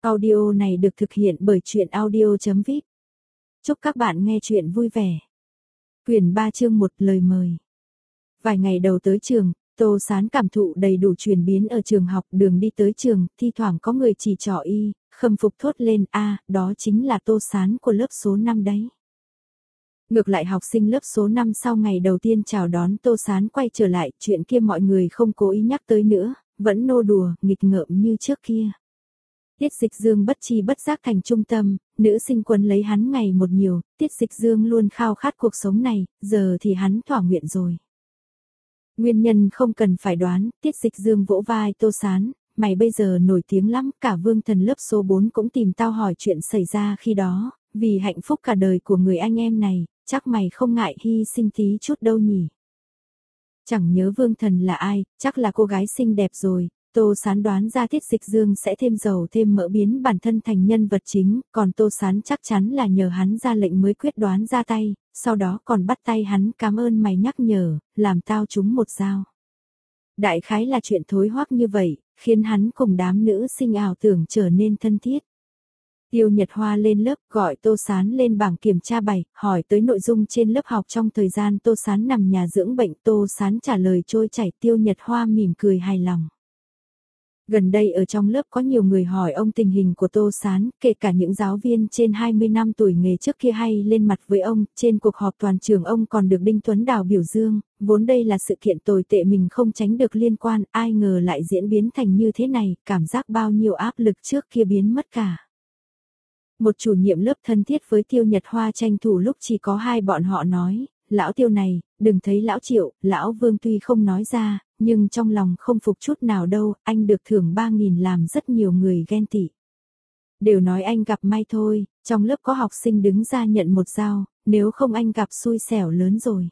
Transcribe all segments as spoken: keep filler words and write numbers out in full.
Audio này được thực hiện bởi truyện audio chấm vip. Chúc các bạn nghe truyện vui vẻ. Quyển ba chương một lời mời. Vài ngày đầu tới trường, Tô Sán cảm thụ đầy đủ chuyển biến ở trường học, đường đi tới trường, thi thoảng có người chỉ trỏ y, khâm phục thốt lên a, đó chính là Tô Sán của lớp số năm đấy. Ngược lại học sinh lớp số năm sau ngày đầu tiên chào đón Tô Sán quay trở lại, chuyện kia mọi người không cố ý nhắc tới nữa, vẫn nô đùa, nghịch ngợm như trước kia. Tiết Dịch Dương bất chi bất giác thành trung tâm, nữ sinh quấn lấy hắn ngày một nhiều, Tiết Dịch Dương luôn khao khát cuộc sống này, giờ thì hắn thỏa nguyện rồi. Nguyên nhân không cần phải đoán, Tiết Dịch Dương vỗ vai Tô Sán, mày bây giờ nổi tiếng lắm, cả Vương Thần lớp số bốn cũng tìm tao hỏi chuyện xảy ra khi đó, vì hạnh phúc cả đời của người anh em này, chắc mày không ngại hy sinh tí chút đâu nhỉ. Chẳng nhớ Vương Thần là ai, chắc là cô gái xinh đẹp rồi. Tô Sán đoán ra Tiết Dịch Dương sẽ thêm dầu thêm mỡ biến bản thân thành nhân vật chính, còn Tô Sán chắc chắn là nhờ hắn ra lệnh mới quyết đoán ra tay, sau đó còn bắt tay hắn, cảm ơn mày nhắc nhở, làm tao trúng một dao. Đại khái là chuyện thối hoắc như vậy, khiến hắn cùng đám nữ sinh ảo tưởng trở nên thân thiết. Tiêu Nhật Hoa lên lớp gọi Tô Sán lên bảng kiểm tra bài, hỏi tới nội dung trên lớp học trong thời gian Tô Sán nằm nhà dưỡng bệnh. Tô Sán trả lời trôi chảy, Tiêu Nhật Hoa mỉm cười hài lòng. Gần đây ở trong lớp có nhiều người hỏi ông tình hình của Tô Sán, kể cả những giáo viên trên hai mươi năm tuổi nghề trước kia hay lên mặt với ông, trên cuộc họp toàn trường ông còn được Đinh Tuấn Đào biểu dương, vốn đây là sự kiện tồi tệ mình không tránh được liên quan, ai ngờ lại diễn biến thành như thế này, cảm giác bao nhiêu áp lực trước kia biến mất cả. Một chủ nhiệm lớp thân thiết với Tiêu Nhật Hoa tranh thủ lúc chỉ có hai bọn họ nói, lão Tiêu này, đừng thấy lão Triệu, lão Vương tuy không nói ra, nhưng trong lòng không phục chút nào đâu, anh được thưởng ba nghìn làm rất nhiều người ghen tị. Đều nói anh gặp may thôi, trong lớp có học sinh đứng ra nhận một dao, nếu không anh gặp xui xẻo lớn rồi.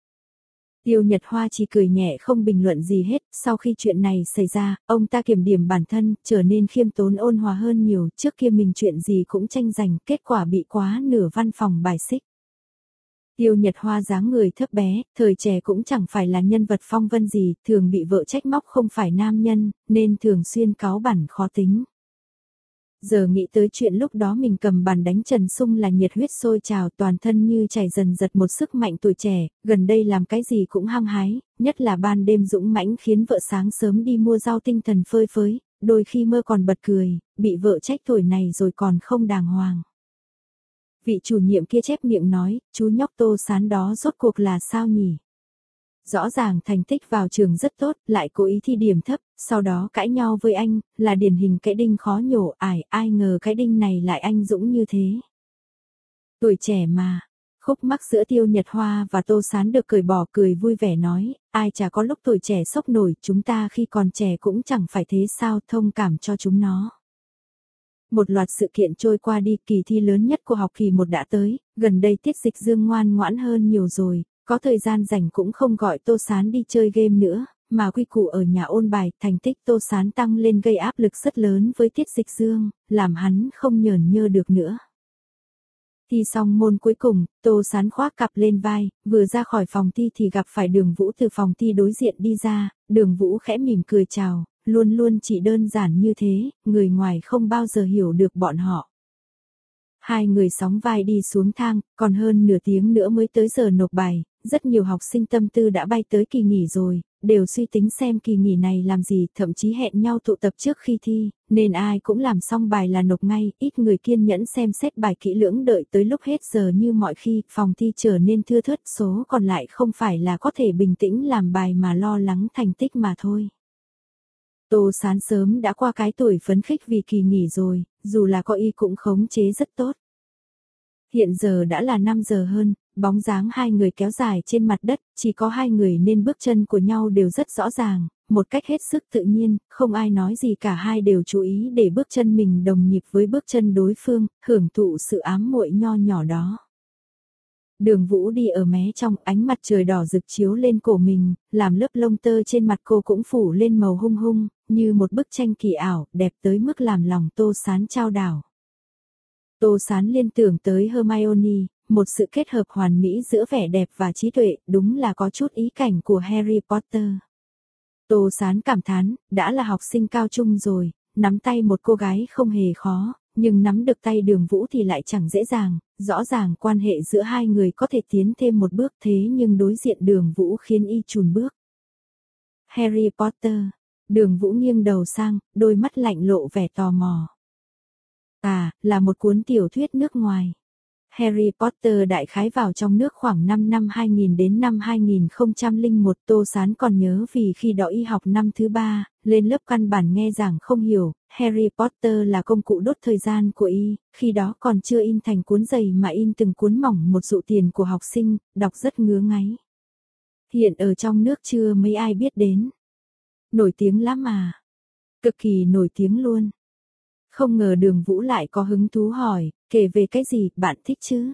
Tiêu Nhật Hoa chỉ cười nhẹ không bình luận gì hết, sau khi chuyện này xảy ra, ông ta kiểm điểm bản thân, trở nên khiêm tốn ôn hòa hơn nhiều, trước kia mình chuyện gì cũng tranh giành, kết quả bị quá nửa văn phòng bài xích. Tiêu Nhật Hoa dáng người thấp bé, thời trẻ cũng chẳng phải là nhân vật phong vân gì, thường bị vợ trách móc không phải nam nhân, nên thường xuyên cáu bẳn khó tính. Giờ nghĩ tới chuyện lúc đó mình cầm bàn đánh Trần Sung là nhiệt huyết sôi trào, toàn thân như chảy dần dật một sức mạnh tuổi trẻ, gần đây làm cái gì cũng hăng hái, nhất là ban đêm dũng mãnh khiến vợ sáng sớm đi mua rau tinh thần phơi phới, đôi khi mơ còn bật cười, bị vợ trách tuổi này rồi còn không đàng hoàng. Vị chủ nhiệm kia chép miệng nói, chú nhóc Tô Sán đó rốt cuộc là sao nhỉ? Rõ ràng thành tích vào trường rất tốt, lại cố ý thi điểm thấp, sau đó cãi nhau với anh, là điển hình cái đinh khó nhổ, ải, ai ngờ cái đinh này lại anh dũng như thế. Tuổi trẻ mà, khúc mắc giữa Tiêu Nhật Hoa và Tô Sán được cởi bỏ, cười vui vẻ nói, ai chả có lúc tuổi trẻ sốc nổi, chúng ta khi còn trẻ cũng chẳng phải thế sao, thông cảm cho chúng nó. Một loạt sự kiện trôi qua đi, kỳ thi lớn nhất của học kỳ một đã tới, gần đây Tiết Dịch Dương ngoan ngoãn hơn nhiều rồi, có thời gian rảnh cũng không gọi Tô Sán đi chơi game nữa, mà quy củ ở nhà ôn bài, thành tích Tô Sán tăng lên gây áp lực rất lớn với Tiết Dịch Dương, làm hắn không nhởn nhơ được nữa. Thi xong môn cuối cùng, Tô Sán khoác cặp lên vai, vừa ra khỏi phòng thi thì gặp phải Đường Vũ từ phòng thi đối diện đi ra, Đường Vũ khẽ mỉm cười chào, luôn luôn chỉ đơn giản như thế, người ngoài không bao giờ hiểu được bọn họ. Hai người sóng vai đi xuống thang, còn hơn nửa tiếng nữa mới tới giờ nộp bài, rất nhiều học sinh tâm tư đã bay tới kỳ nghỉ rồi, đều suy tính xem kỳ nghỉ này làm gì, thậm chí hẹn nhau tụ tập trước khi thi, nên ai cũng làm xong bài là nộp ngay, ít người kiên nhẫn xem xét bài kỹ lưỡng đợi tới lúc hết giờ như mọi khi, phòng thi trở nên thưa thớt, số còn lại không phải là có thể bình tĩnh làm bài mà lo lắng thành tích mà thôi. Tô Sán sớm đã qua cái tuổi phấn khích vì kỳ nghỉ rồi, dù là có y cũng khống chế rất tốt. Hiện giờ đã là năm giờ hơn, bóng dáng hai người kéo dài trên mặt đất, chỉ có hai người nên bước chân của nhau đều rất rõ ràng, một cách hết sức tự nhiên, không ai nói gì cả, hai đều chú ý để bước chân mình đồng nhịp với bước chân đối phương, hưởng thụ sự ám muội nho nhỏ đó. Đường Vũ đi ở mé trong, ánh mặt trời đỏ rực chiếu lên cổ mình, làm lớp lông tơ trên mặt cô cũng phủ lên màu hung hung, như một bức tranh kỳ ảo, đẹp tới mức làm lòng Tô Sán chao đảo. Tô Sán liên tưởng tới Hermione, một sự kết hợp hoàn mỹ giữa vẻ đẹp và trí tuệ, đúng là có chút ý cảnh của Harry Potter. Tô Sán cảm thán, đã là học sinh cao trung rồi, nắm tay một cô gái không hề khó, nhưng nắm được tay Đường Vũ thì lại chẳng dễ dàng, rõ ràng quan hệ giữa hai người có thể tiến thêm một bước thế nhưng đối diện Đường Vũ khiến y chùn bước. Harry Potter, Đường Vũ nghiêng đầu sang, đôi mắt lạnh lộ vẻ tò mò. À, là một cuốn tiểu thuyết nước ngoài. Harry Potter đại khái vào trong nước khoảng năm năm hai nghìn đến năm hai nghìn không trăm lẻ một. Tô Sán còn nhớ vì khi đó y học năm thứ ba, lên lớp căn bản nghe giảng không hiểu, Harry Potter là công cụ đốt thời gian của y, khi đó còn chưa in thành cuốn dày mà in từng cuốn mỏng một dụ tiền của học sinh, đọc rất ngứa ngáy. Hiện ở trong nước chưa mấy ai biết đến. Nổi tiếng lắm mà. Cực kỳ nổi tiếng luôn. Không ngờ Đường Vũ lại có hứng thú hỏi, kể về cái gì, bạn thích chứ?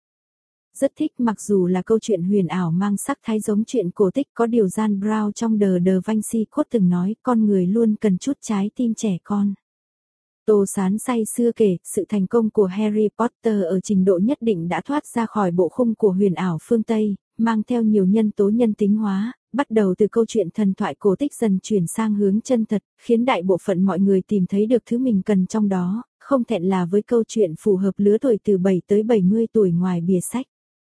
Rất thích, mặc dù là câu chuyện huyền ảo mang sắc thái giống chuyện cổ tích, có điều Dan Brown trong The Da Vinci Code từng nói, con người luôn cần chút trái tim trẻ con. Tô Sán say sưa kể, sự thành công của Harry Potter ở trình độ nhất định đã thoát ra khỏi bộ khung của huyền ảo phương Tây, mang theo nhiều nhân tố nhân tính hóa, bắt đầu từ câu chuyện thần thoại cổ tích dần chuyển sang hướng chân thật, khiến đại bộ phận mọi người tìm thấy được thứ mình cần trong đó, không thẹn là với câu chuyện phù hợp lứa tuổi từ bảy tới bảy mươi tuổi ngoài bìa sách.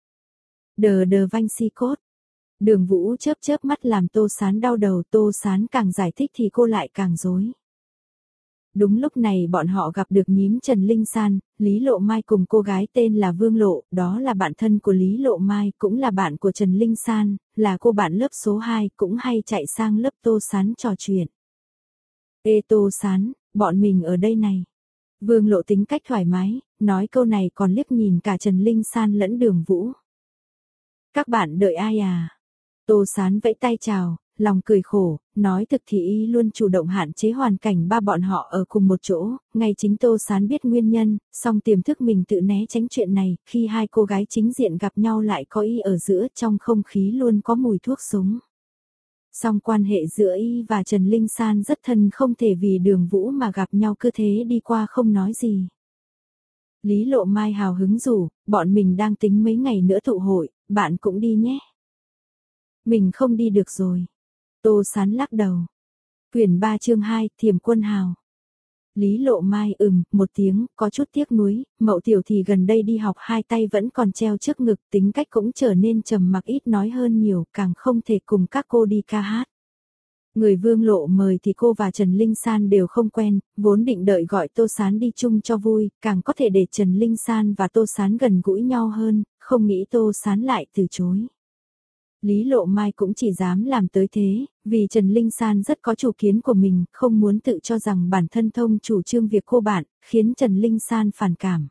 The Da Vinci Code. Đường Vũ chớp chớp mắt làm Tô Sán đau đầu, Tô Sán càng giải thích thì cô lại càng rối. Đúng lúc này bọn họ gặp được nhím Trần Linh San, Lý Lộ Mai cùng cô gái tên là Vương Lộ, đó là bạn thân của Lý Lộ Mai, cũng là bạn của Trần Linh San, là cô bạn lớp số hai, cũng hay chạy sang lớp Tô Sán trò chuyện. Ê Tô Sán, bọn mình ở đây này. Vương Lộ tính cách thoải mái, nói câu này còn liếc nhìn cả Trần Linh San lẫn Đường Vũ. Các bạn đợi ai à? Tô Sán vẫy tay chào, lòng cười khổ, nói thực thì y luôn chủ động hạn chế hoàn cảnh ba bọn họ ở cùng một chỗ, ngay chính Tô Sán biết nguyên nhân, song tiềm thức mình tự né tránh chuyện này, khi hai cô gái chính diện gặp nhau lại có y ở giữa, trong không khí luôn có mùi thuốc súng. Song quan hệ giữa y và Trần Linh San rất thân, không thể vì Đường Vũ mà gặp nhau cứ thế đi qua không nói gì. Lý Lộ Mai hào hứng rủ, bọn mình đang tính mấy ngày nữa tụ hội, bạn cũng đi nhé. Mình không đi được rồi. Tô Sán lắc đầu. Quyển ba chương hai, Thiểm Quân Hào. Lý Lộ Mai ừm, một tiếng, có chút tiếc nuối, Mậu Tiểu thì gần đây đi học hai tay vẫn còn treo trước ngực, tính cách cũng trở nên trầm mặc ít nói hơn nhiều, càng không thể cùng các cô đi ca hát. Người Vương Lộ mời thì cô và Trần Linh San đều không quen, vốn định đợi gọi Tô Sán đi chung cho vui, càng có thể để Trần Linh San và Tô Sán gần gũi nhau hơn, không nghĩ Tô Sán lại từ chối. Lý Lộ Mai cũng chỉ dám làm tới thế, vì Trần Linh San rất có chủ kiến của mình, không muốn tự cho rằng bản thân thông chủ trương việc cô bạn, khiến Trần Linh San phản cảm.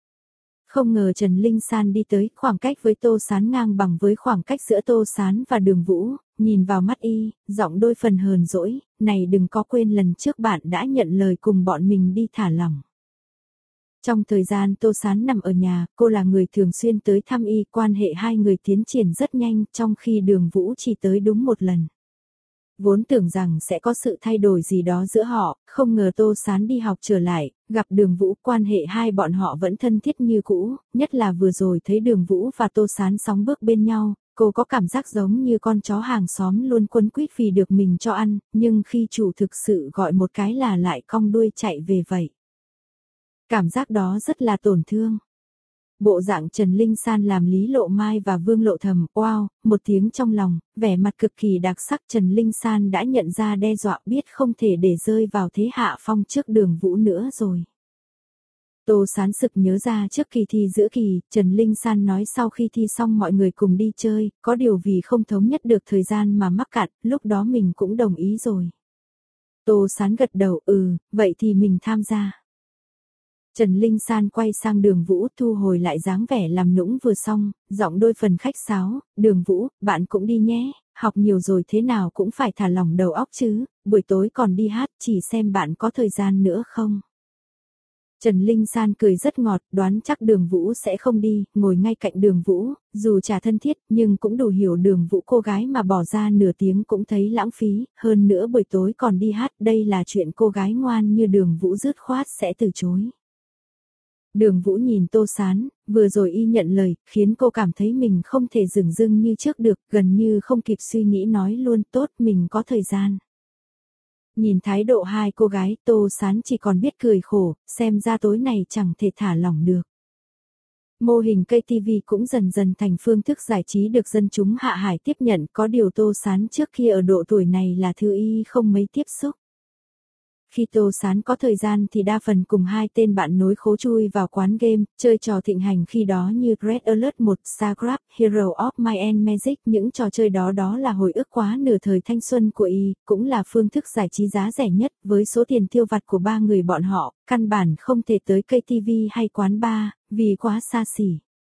Không ngờ Trần Linh San đi tới, khoảng cách với Tô Sán ngang bằng với khoảng cách giữa Tô Sán và Đường Vũ, nhìn vào mắt y, giọng đôi phần hờn dỗi, này đừng có quên lần trước bạn đã nhận lời cùng bọn mình đi thả lỏng. Trong thời gian Tô Sán nằm ở nhà, cô là người thường xuyên tới thăm y, quan hệ hai người tiến triển rất nhanh, trong khi Đường Vũ chỉ tới đúng một lần. Vốn tưởng rằng sẽ có sự thay đổi gì đó giữa họ, không ngờ Tô Sán đi học trở lại, gặp Đường Vũ, quan hệ hai bọn họ vẫn thân thiết như cũ, nhất là vừa rồi thấy Đường Vũ và Tô Sán sóng bước bên nhau, cô có cảm giác giống như con chó hàng xóm luôn quấn quýt vì được mình cho ăn, nhưng khi chủ thực sự gọi một cái là lại cong đuôi chạy về vậy. Cảm giác đó rất là tổn thương. Bộ dạng Trần Linh San làm Lý Lộ Mai và Vương Lộ thầm, wow, một tiếng trong lòng, vẻ mặt cực kỳ đặc sắc. Trần Linh San đã nhận ra đe dọa, biết không thể để rơi vào thế hạ phong trước Đường Vũ nữa rồi. Tô Sán sực nhớ ra trước kỳ thi giữa kỳ, Trần Linh San nói sau khi thi xong mọi người cùng đi chơi, có điều vì không thống nhất được thời gian mà mắc cạn, lúc đó mình cũng đồng ý rồi. Tô Sán gật đầu, ừ, vậy thì mình tham gia. Trần Linh San quay sang Đường Vũ, thu hồi lại dáng vẻ làm nũng vừa xong, giọng đôi phần khách sáo, Đường Vũ, bạn cũng đi nhé, học nhiều rồi thế nào cũng phải thả lỏng đầu óc chứ, buổi tối còn đi hát, chỉ xem bạn có thời gian nữa không. Trần Linh San cười rất ngọt, đoán chắc Đường Vũ sẽ không đi, ngồi ngay cạnh Đường Vũ, dù chả thân thiết nhưng cũng đủ hiểu Đường Vũ, cô gái mà bỏ ra nửa tiếng cũng thấy lãng phí, hơn nữa buổi tối còn đi hát, đây là chuyện cô gái ngoan như Đường Vũ dứt khoát sẽ từ chối. Đường Vũ nhìn Tô Sán, vừa rồi y nhận lời, khiến cô cảm thấy mình không thể dửng dưng như trước được, gần như không kịp suy nghĩ nói luôn, tốt, mình có thời gian. Nhìn thái độ hai cô gái, Tô Sán chỉ còn biết cười khổ, xem ra tối này chẳng thể thả lỏng được. Mô hình ca tê vê cũng dần dần thành phương thức giải trí được dân chúng hạ hải tiếp nhận, có điều Tô Sán trước kia ở độ tuổi này là thứ y không mấy tiếp xúc. Khi Tô Sán có thời gian thì đa phần cùng hai tên bạn nối khố chui vào quán game, chơi trò thịnh hành khi đó như Red Alert một, Starcraft, Hero of Might and Magic. Những trò chơi đó đó là hồi ức quá nửa thời thanh xuân của y, cũng là phương thức giải trí giá rẻ nhất. Với số tiền tiêu vặt của ba người bọn họ, căn bản không thể tới ca tê vê hay quán bar, vì quá xa xỉ.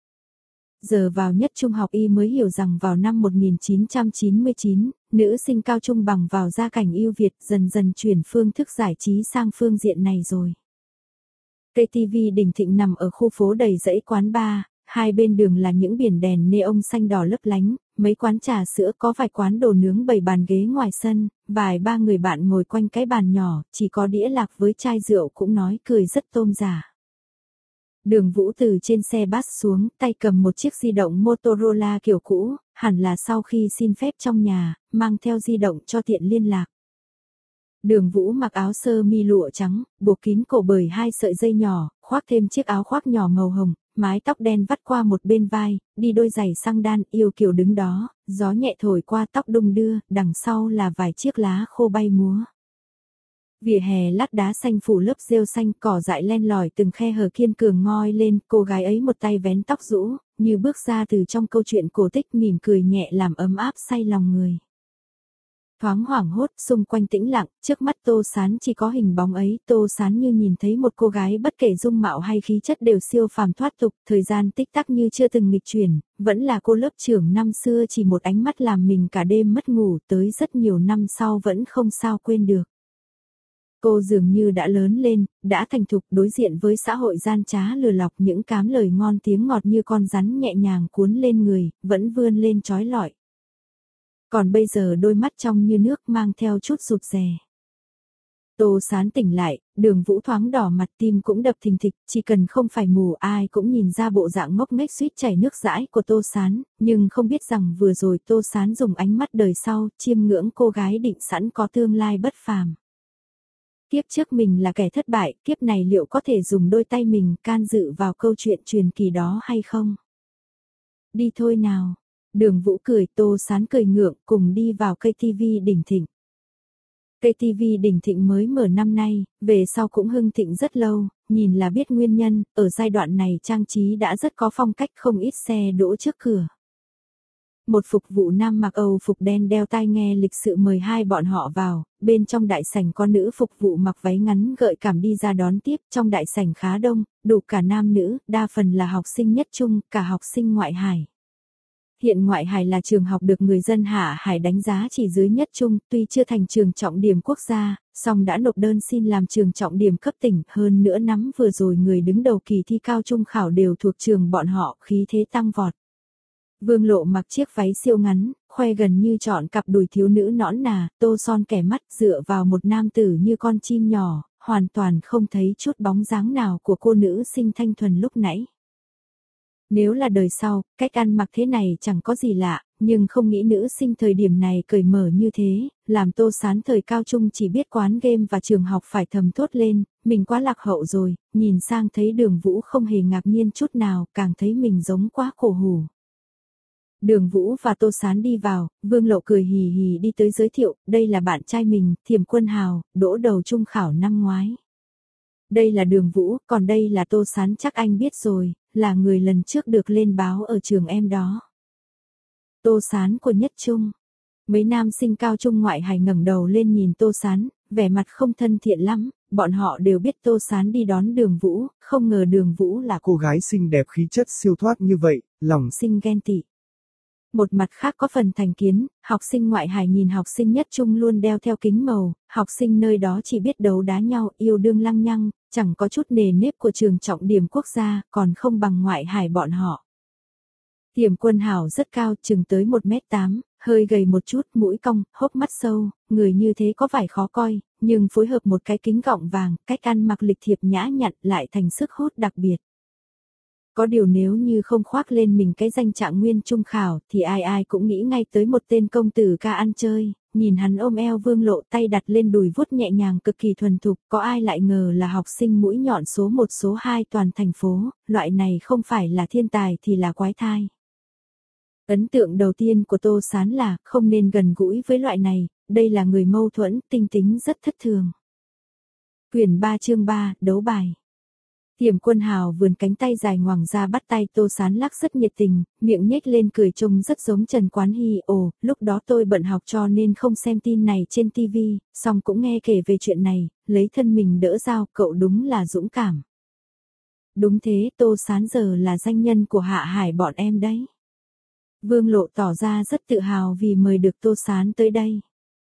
Giờ vào nhất trung học y mới hiểu rằng vào năm một nghìn chín trăm chín mươi chín, nữ sinh cao trung bằng vào gia cảnh ưu việt dần dần chuyển phương thức giải trí sang phương diện này rồi. ca tê vê Đình Thịnh nằm ở khu phố đầy rẫy quán bar, hai bên đường là những biển đèn neon xanh đỏ lấp lánh, mấy quán trà sữa, có vài quán đồ nướng bày bàn ghế ngoài sân, vài ba người bạn ngồi quanh cái bàn nhỏ, chỉ có đĩa lạc với chai rượu cũng nói cười rất tôm giả. Đường Vũ từ trên xe bus xuống, tay cầm một chiếc di động Motorola kiểu cũ, hẳn là sau khi xin phép trong nhà, mang theo di động cho tiện liên lạc. Đường Vũ mặc áo sơ mi lụa trắng, buộc kín cổ bởi hai sợi dây nhỏ, khoác thêm chiếc áo khoác nhỏ màu hồng, mái tóc đen vắt qua một bên vai, đi đôi giày xăng đan, yêu kiều đứng đó, gió nhẹ thổi qua tóc đung đưa, đằng sau là vài chiếc lá khô bay múa. Vỉa hè lát đá xanh phủ lớp rêu xanh, cỏ dại len lỏi từng khe hở kiên cường ngoi lên, cô gái ấy một tay vén tóc rũ, như bước ra từ trong câu chuyện cổ tích, mỉm cười nhẹ làm ấm áp say lòng người. Thoáng hoảng hốt, xung quanh tĩnh lặng, trước mắt Tô Sán chỉ có hình bóng ấy, Tô Sán như nhìn thấy một cô gái bất kể dung mạo hay khí chất đều siêu phàm thoát tục, thời gian tích tắc như chưa từng nghịch chuyển, vẫn là cô lớp trưởng năm xưa, chỉ một ánh mắt làm mình cả đêm mất ngủ, tới rất nhiều năm sau vẫn không sao quên được. Cô dường như đã lớn lên, đã thành thục, đối diện với xã hội gian trá lừa lọc, những cám lời ngon tiếng ngọt như con rắn nhẹ nhàng cuốn lên người, vẫn vươn lên trói lọi. Còn bây giờ đôi mắt trong như nước, mang theo chút rụt rè. Tô Sán tỉnh lại, Đường Vũ thoáng đỏ mặt, tim cũng đập thình thịch, chỉ cần không phải mù ai cũng nhìn ra bộ dạng ngốc nghếch suýt chảy nước dãi của Tô Sán, nhưng không biết rằng vừa rồi Tô Sán dùng ánh mắt đời sau, chiêm ngưỡng cô gái định sẵn có tương lai bất phàm. Kiếp trước mình là kẻ thất bại, kiếp này liệu có thể dùng đôi tay mình can dự vào câu chuyện truyền kỳ đó hay không? Đi thôi nào. Đường Vũ cười, Tô Sán cười ngượng, cùng đi vào ca tê vê Đình Thịnh. ca tê vê Đình Thịnh mới mở năm nay, về sau cũng hưng thịnh rất lâu, nhìn là biết nguyên nhân, ở giai đoạn này trang trí đã rất có phong cách, không ít xe đỗ trước cửa. Một phục vụ nam mặc Âu phục đen đeo tai nghe lịch sự mời hai bọn họ vào, bên trong đại sảnh có nữ phục vụ mặc váy ngắn gợi cảm đi ra đón tiếp, trong đại sảnh khá đông, đủ cả nam nữ, đa phần là học sinh nhất trung, cả học sinh ngoại hải. Hiện ngoại hải là trường học được người dân hạ hải đánh giá chỉ dưới nhất trung, tuy chưa thành trường trọng điểm quốc gia, song đã nộp đơn xin làm trường trọng điểm cấp tỉnh, hơn nữa năm vừa rồi người đứng đầu kỳ thi cao trung khảo đều thuộc trường bọn họ, khí thế tăng vọt. Vương Lộ mặc chiếc váy siêu ngắn, khoe gần như trọn cặp đùi thiếu nữ nõn nà, tô son kẻ mắt, dựa vào một nam tử như con chim nhỏ, hoàn toàn không thấy chút bóng dáng nào của cô nữ sinh thanh thuần lúc nãy. Nếu là đời sau, cách ăn mặc thế này chẳng có gì lạ, nhưng không nghĩ nữ sinh thời điểm này cởi mở như thế, làm Tô Sán thời cao trung chỉ biết quán game và trường học phải thầm thốt lên, mình quá lạc hậu rồi, nhìn sang thấy Đường Vũ không hề ngạc nhiên chút nào, càng thấy mình giống quá cổ hủ. Đường Vũ và Tô Sán đi vào, Vương Lộ cười hì hì đi tới giới thiệu, đây là bạn trai mình, Thiểm Quân Hào, đỗ đầu trung khảo năm ngoái. Đây là Đường Vũ, còn đây là Tô Sán, chắc anh biết rồi, là người lần trước được lên báo ở trường em đó. Tô Sán của nhất trung. Mấy nam sinh cao trung ngoại hải ngẩng đầu lên nhìn Tô Sán, vẻ mặt không thân thiện lắm, bọn họ đều biết Tô Sán đi đón Đường Vũ, không ngờ Đường Vũ là cô gái xinh đẹp khí chất siêu thoát như vậy, lòng sinh ghen tị. Một mặt khác có phần thành kiến, học sinh ngoại hải nhìn học sinh nhất trung luôn đeo theo kính màu, học sinh nơi đó chỉ biết đấu đá nhau, yêu đương lăng nhăng, chẳng có chút nề nếp của trường trọng điểm quốc gia, còn không bằng ngoại hải bọn họ. Thiểm Quân Hào rất cao, chừng tới một mét tám, hơi gầy một chút, mũi cong, hốc mắt sâu, người như thế có vẻ khó coi, nhưng phối hợp một cái kính gọng vàng, cách ăn mặc lịch thiệp nhã nhặn lại thành sức hút đặc biệt. Có điều nếu như không khoác lên mình cái danh trạng nguyên trung khảo thì ai ai cũng nghĩ ngay tới một tên công tử ca ăn chơi, nhìn hắn ôm eo Vương Lộ tay đặt lên đùi vuốt nhẹ nhàng cực kỳ thuần thục, có ai lại ngờ là học sinh mũi nhọn số một số hai toàn thành phố, loại này không phải là thiên tài thì là quái thai. Ấn tượng đầu tiên của Tô Sán là không nên gần gũi với loại này, đây là người mâu thuẫn, tinh tính rất thất thường. Quyển ba chương ba, đấu bài. Thiểm Quân Hào vươn cánh tay dài ngoằng ra bắt tay Tô Sán lắc rất nhiệt tình, miệng nhếch lên cười trông rất giống Trần Quán Hy. Ồ, lúc đó tôi bận học cho nên không xem tin này trên ti vi, song cũng nghe kể về chuyện này, lấy thân mình đỡ dao, cậu đúng là dũng cảm. Đúng thế, Tô Sán giờ là danh nhân của Hạ Hải bọn em đấy. Vương Lộ tỏ ra rất tự hào vì mời được Tô Sán tới đây.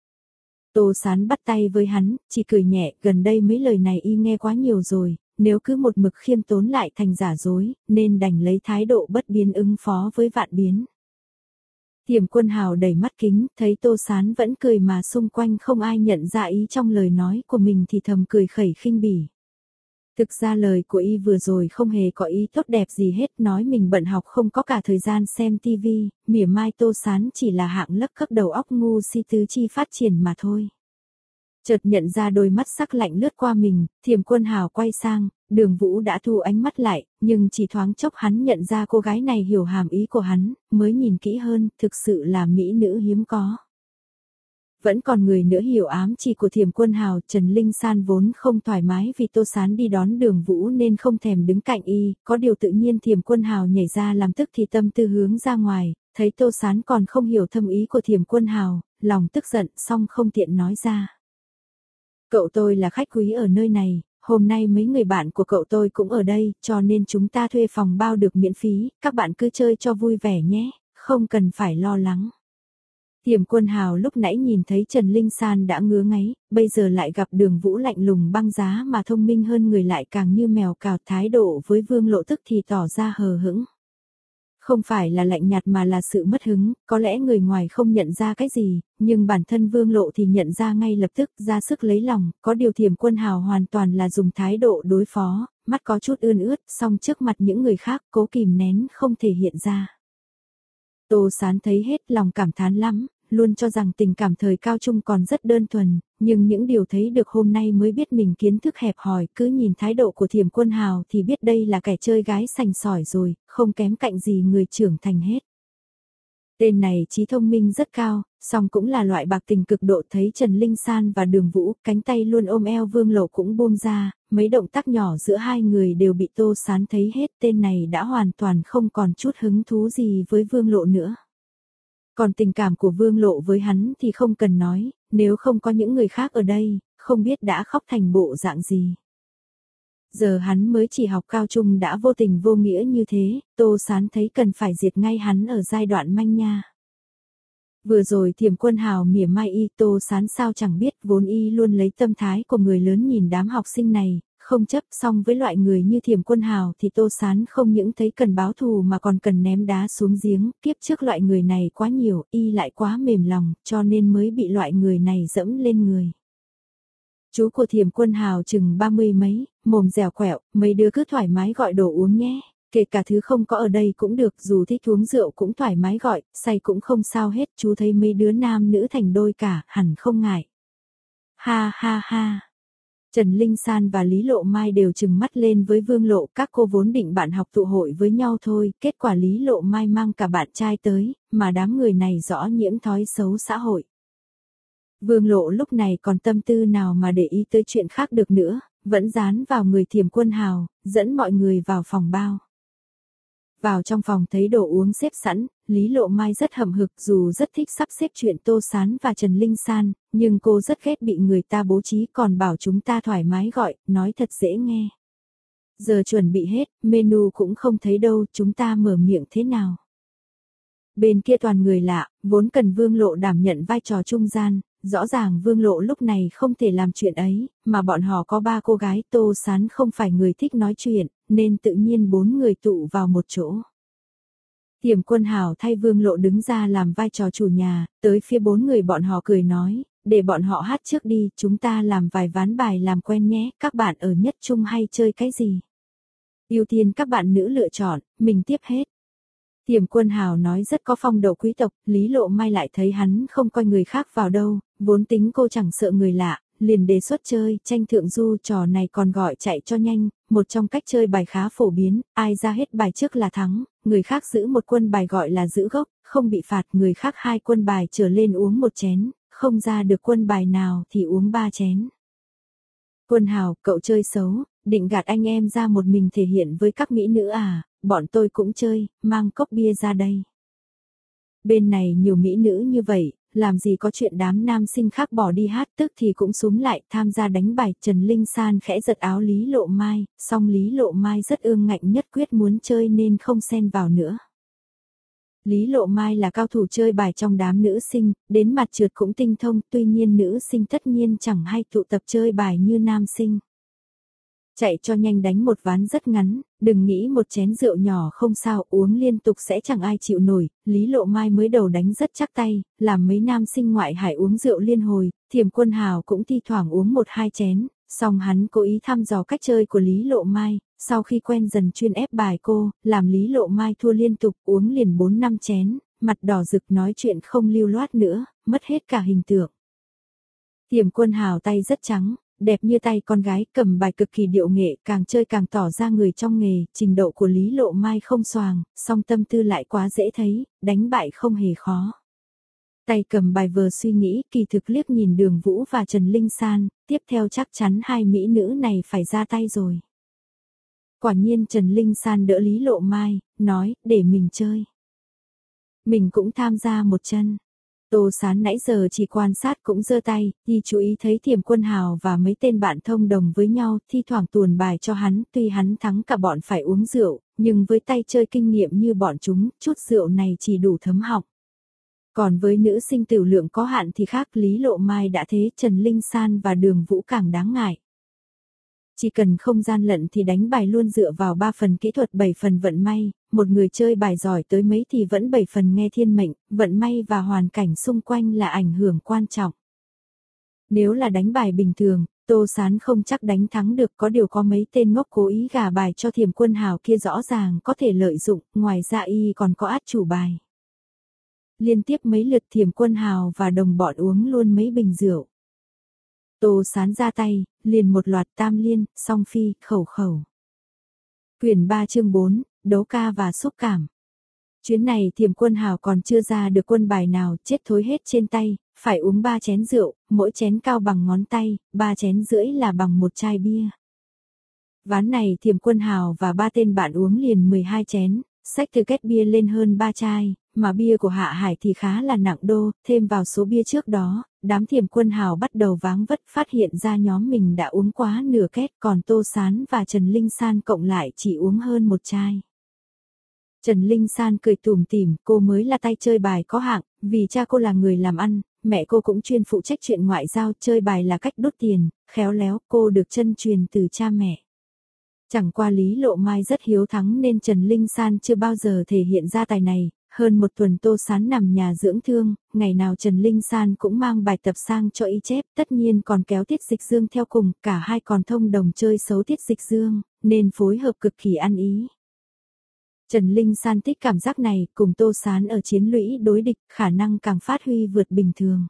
Tô Sán bắt tay với hắn, chỉ cười nhẹ, gần đây mấy lời này y nghe quá nhiều rồi, nếu cứ một mực khiêm tốn lại thành giả dối, nên đành lấy thái độ bất biến ứng phó với vạn biến. Thiểm Quân Hào đẩy mắt kính, thấy Tô Sán vẫn cười mà xung quanh không ai nhận ra ý trong lời nói của mình thì thầm cười khẩy khinh bỉ. Thực ra lời của y vừa rồi không hề có ý tốt đẹp gì hết, nói mình bận học không có cả thời gian xem ti vi, mỉa mai Tô Sán chỉ là hạng lấc cấp đầu óc ngu si tứ chi phát triển mà thôi. Chợt nhận ra đôi mắt sắc lạnh lướt qua mình, Thiểm Quân Hào quay sang, Đường Vũ đã thu ánh mắt lại, nhưng chỉ thoáng chốc hắn nhận ra cô gái này hiểu hàm ý của hắn, mới nhìn kỹ hơn, thực sự là mỹ nữ hiếm có. Vẫn còn người nữa hiểu ám chỉ của Thiểm Quân Hào, Trần Linh San vốn không thoải mái vì Tô Sán đi đón Đường Vũ nên không thèm đứng cạnh y, có điều tự nhiên Thiểm Quân Hào nhảy ra làm tức thì tâm tư hướng ra ngoài, thấy Tô Sán còn không hiểu thâm ý của Thiểm Quân Hào, lòng tức giận song không tiện nói ra. Cậu tôi là khách quý ở nơi này, hôm nay mấy người bạn của cậu tôi cũng ở đây, cho nên chúng ta thuê phòng bao được miễn phí, các bạn cứ chơi cho vui vẻ nhé, không cần phải lo lắng. Thiểm Quân Hào lúc nãy nhìn thấy Trần Linh San đã ngứa ngáy, bây giờ lại gặp Đường Vũ lạnh lùng băng giá mà thông minh hơn người lại càng như mèo cào, thái độ với Vương Lộ tức thì tỏ ra hờ hững. Không phải là lạnh nhạt mà là sự mất hứng, có lẽ người ngoài không nhận ra cái gì, nhưng bản thân Vương Lộ thì nhận ra ngay lập tức, ra sức lấy lòng, có điều Thiểm Quân Hào hoàn toàn là dùng thái độ đối phó, mắt có chút ươn ướt, song trước mặt những người khác cố kìm nén không thể hiện ra. Tô Sán thấy hết lòng cảm thán lắm, luôn cho rằng tình cảm thời cao trung còn rất đơn thuần, nhưng những điều thấy được hôm nay mới biết mình kiến thức hẹp hòi, cứ nhìn thái độ của Thiểm Quân Hào thì biết đây là kẻ chơi gái sành sỏi rồi, không kém cạnh gì người trưởng thành hết. Tên này trí thông minh rất cao, song cũng là loại bạc tình cực độ, thấy Trần Linh San và Đường Vũ, cánh tay luôn ôm eo Vương Lộ cũng buông ra, mấy động tác nhỏ giữa hai người đều bị Tô Sán thấy hết, tên này đã hoàn toàn không còn chút hứng thú gì với Vương Lộ nữa. Còn tình cảm của Vương Lộ với hắn thì không cần nói, nếu không có những người khác ở đây, không biết đã khóc thành bộ dạng gì. Giờ hắn mới chỉ học cao trung đã vô tình vô nghĩa như thế, Tô Sán thấy cần phải diệt ngay hắn ở giai đoạn manh nha. Vừa rồi Thiểm Quân Hào mỉa mai y, Tô Sán sao chẳng biết, vốn y luôn lấy tâm thái của người lớn nhìn đám học sinh này, không chấp, song với loại người như Thiểm Quân Hào thì Tô Sán không những thấy cần báo thù mà còn cần ném đá xuống giếng, kiếp trước loại người này quá nhiều, y lại quá mềm lòng, cho nên mới bị loại người này dẫm lên người. Chú của Thiểm Quân Hào chừng ba mươi mấy, mồm dẻo quẹo, mấy đứa cứ thoải mái gọi đồ uống nhé, kể cả thứ không có ở đây cũng được, dù thích uống rượu cũng thoải mái gọi, say cũng không sao hết, chú thấy mấy đứa nam nữ thành đôi cả, hẳn không ngại. Ha ha ha. Trần Linh San và Lý Lộ Mai đều trừng mắt lên với Vương Lộ, các cô vốn định bạn học tụ hội với nhau thôi, kết quả Lý Lộ Mai mang cả bạn trai tới, mà đám người này rõ nhiễm thói xấu xã hội. Vương Lộ lúc này còn tâm tư nào mà để ý tới chuyện khác được nữa, vẫn dán vào người Thiểm Quân Hào, dẫn mọi người vào phòng bao. Vào trong phòng thấy đồ uống xếp sẵn, Lý Lộ Mai rất hậm hực, dù rất thích sắp xếp chuyện Tô Sán và Trần Linh San, nhưng cô rất ghét bị người ta bố trí, còn bảo chúng ta thoải mái gọi, nói thật dễ nghe. Giờ chuẩn bị hết, menu cũng không thấy đâu, chúng ta mở miệng thế nào? Bên kia toàn người lạ, vốn cần Vương Lộ đảm nhận vai trò trung gian, rõ ràng Vương Lộ lúc này không thể làm chuyện ấy, mà bọn họ có ba cô gái, Tô Sán không phải người thích nói chuyện, nên tự nhiên bốn người tụ vào một chỗ. Thiểm Quân Hào thay Vương Lộ đứng ra làm vai trò chủ nhà, tới phía bốn người bọn họ cười nói, để bọn họ hát trước đi, chúng ta làm vài ván bài làm quen nhé, các bạn ở nhất trung hay chơi cái gì? Ưu tiên các bạn nữ lựa chọn, mình tiếp hết. Tiềm Quân Hào nói rất có phong độ quý tộc, Lý Lộ Mai lại thấy hắn không coi người khác vào đâu, vốn tính cô chẳng sợ người lạ, liền đề xuất chơi, tranh thượng du, trò này còn gọi chạy cho nhanh, một trong cách chơi bài khá phổ biến, ai ra hết bài trước là thắng, người khác giữ một quân bài gọi là giữ gốc, không bị phạt, người khác hai quân bài trở lên uống một chén, không ra được quân bài nào thì uống ba chén. Quân Hào, cậu chơi xấu, định gạt anh em ra một mình thể hiện với các mỹ nữ à, bọn tôi cũng chơi, mang cốc bia ra đây. Bên này nhiều mỹ nữ như vậy, làm gì có chuyện đám nam sinh khác bỏ đi hát, tức thì cũng súm lại tham gia đánh bài. Trần Linh San khẽ giật áo Lý Lộ Mai, song Lý Lộ Mai rất ương ngạnh, nhất quyết muốn chơi nên không xen vào nữa. Lý Lộ Mai là cao thủ chơi bài trong đám nữ sinh, đến mặt trượt cũng tinh thông, tuy nhiên nữ sinh tất nhiên chẳng hay tụ tập chơi bài như nam sinh. Chạy cho nhanh đánh một ván rất ngắn, đừng nghĩ một chén rượu nhỏ không sao, uống liên tục sẽ chẳng ai chịu nổi. Lý Lộ Mai mới đầu đánh rất chắc tay, làm mấy nam sinh ngoại hải uống rượu liên hồi, Tiềm Quân Hào cũng thi thoảng uống một hai chén, song hắn cố ý thăm dò cách chơi của Lý Lộ Mai, sau khi quen dần chuyên ép bài cô, làm Lý Lộ Mai thua liên tục, uống liền bốn năm chén, mặt đỏ rực nói chuyện không lưu loát nữa, mất hết cả hình tượng. Tiềm Quân Hào tay rất trắng, đẹp như tay con gái, cầm bài cực kỳ điệu nghệ, càng chơi càng tỏ ra người trong nghề, trình độ của Lý Lộ Mai không xoàng, song tâm tư lại quá dễ thấy, đánh bại không hề khó. Tay cầm bài vờ suy nghĩ, kỳ thực liếc nhìn Đường Vũ và Trần Linh San, tiếp theo chắc chắn hai mỹ nữ này phải ra tay rồi. Quả nhiên Trần Linh San đỡ Lý Lộ Mai, nói, để mình chơi. Mình cũng tham gia một chân. Tô Sán nãy giờ chỉ quan sát cũng giơ tay, thì chú ý thấy Tiềm Quân Hào và mấy tên bạn thông đồng với nhau, thi thoảng tuồn bài cho hắn, tuy hắn thắng cả bọn phải uống rượu, nhưng với tay chơi kinh nghiệm như bọn chúng, chút rượu này chỉ đủ thấm họng. Còn với nữ sinh tiểu lượng có hạn thì khác, Lý Lộ Mai đã thế, Trần Linh San và Đường Vũ càng đáng ngại. Chỉ cần không gian lận thì đánh bài luôn dựa vào ba phần kỹ thuật bảy phần vận may, một người chơi bài giỏi tới mấy thì vẫn bảy phần nghe thiên mệnh, vận may và hoàn cảnh xung quanh là ảnh hưởng quan trọng. Nếu là đánh bài bình thường, Tô Sán không chắc đánh thắng được, có điều có mấy tên ngốc cố ý gà bài cho Tiềm Quân Hào kia rõ ràng có thể lợi dụng, ngoài ra y còn có át chủ bài. Liên tiếp mấy lượt Tiềm Quân Hào và đồng bọn uống luôn mấy bình rượu. Tô Sán ra tay, liền một loạt tam liên, song phi, khẩu khẩu. Quyển ba chương bốn, đấu ca và xúc cảm. Chuyến này Tiềm Quân Hào còn chưa ra được quân bài nào, chết thối hết trên tay, phải uống ba chén rượu, mỗi chén cao bằng ngón tay, ba chén rưỡi là bằng một chai bia. Ván này Tiềm Quân Hào và ba tên bạn uống liền mười hai chén, xách từ két bia lên hơn ba chai, mà bia của Hạ Hải thì khá là nặng đô, thêm vào số bia trước đó, đám Tiềm Quân Hào bắt đầu váng vất, phát hiện ra nhóm mình đã uống quá nửa két, còn Tô Sán và Trần Linh San cộng lại chỉ uống hơn một chai. Trần Linh San cười tủm tỉm, cô mới là tay chơi bài có hạng, vì cha cô là người làm ăn, mẹ cô cũng chuyên phụ trách chuyện ngoại giao, chơi bài là cách đốt tiền, khéo léo, cô được chân truyền từ cha mẹ. Chẳng qua Lý Lộ Mai rất hiếu thắng nên Trần Linh San chưa bao giờ thể hiện ra tài này. Hơn một tuần Tô Sán nằm nhà dưỡng thương, ngày nào Trần Linh San cũng mang bài tập sang cho y chép, tất nhiên còn kéo Tiết Dịch Dương theo cùng, cả hai còn thông đồng chơi xấu Tiết Dịch Dương, nên phối hợp cực kỳ ăn ý. Trần Linh San thích cảm giác này, cùng Tô Sán ở chiến lũy đối địch, khả năng càng phát huy vượt bình thường.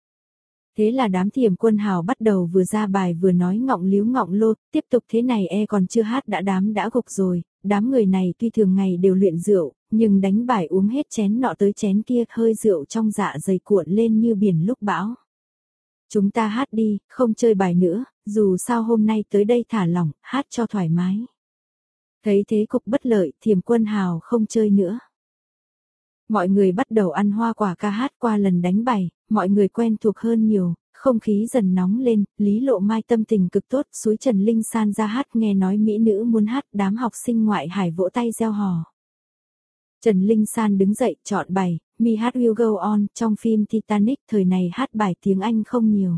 Thế là đám Tiềm Quân Hào bắt đầu vừa ra bài vừa nói ngọng líu ngọng lô, tiếp tục thế này e còn chưa hát đã đám đã gục rồi, đám người này tuy thường ngày đều luyện rượu, nhưng đánh bài uống hết chén nọ tới chén kia, hơi rượu trong dạ dày cuộn lên như biển lúc bão. Chúng ta hát đi, không chơi bài nữa, dù sao hôm nay tới đây thả lỏng, hát cho thoải mái. Thấy thế cục bất lợi, Tiềm Quân Hào không chơi nữa. Mọi người bắt đầu ăn hoa quả ca hát, qua lần đánh bài, mọi người quen thuộc hơn nhiều, không khí dần nóng lên, Lý Lộ Mai tâm tình cực tốt, xúi Trần Linh San ra hát, nghe nói mỹ nữ muốn hát, đám học sinh ngoại hải vỗ tay reo hò. Trần Linh San đứng dậy, chọn bài, My Heart Will Go On, trong phim Titanic, thời này hát bài tiếng Anh không nhiều.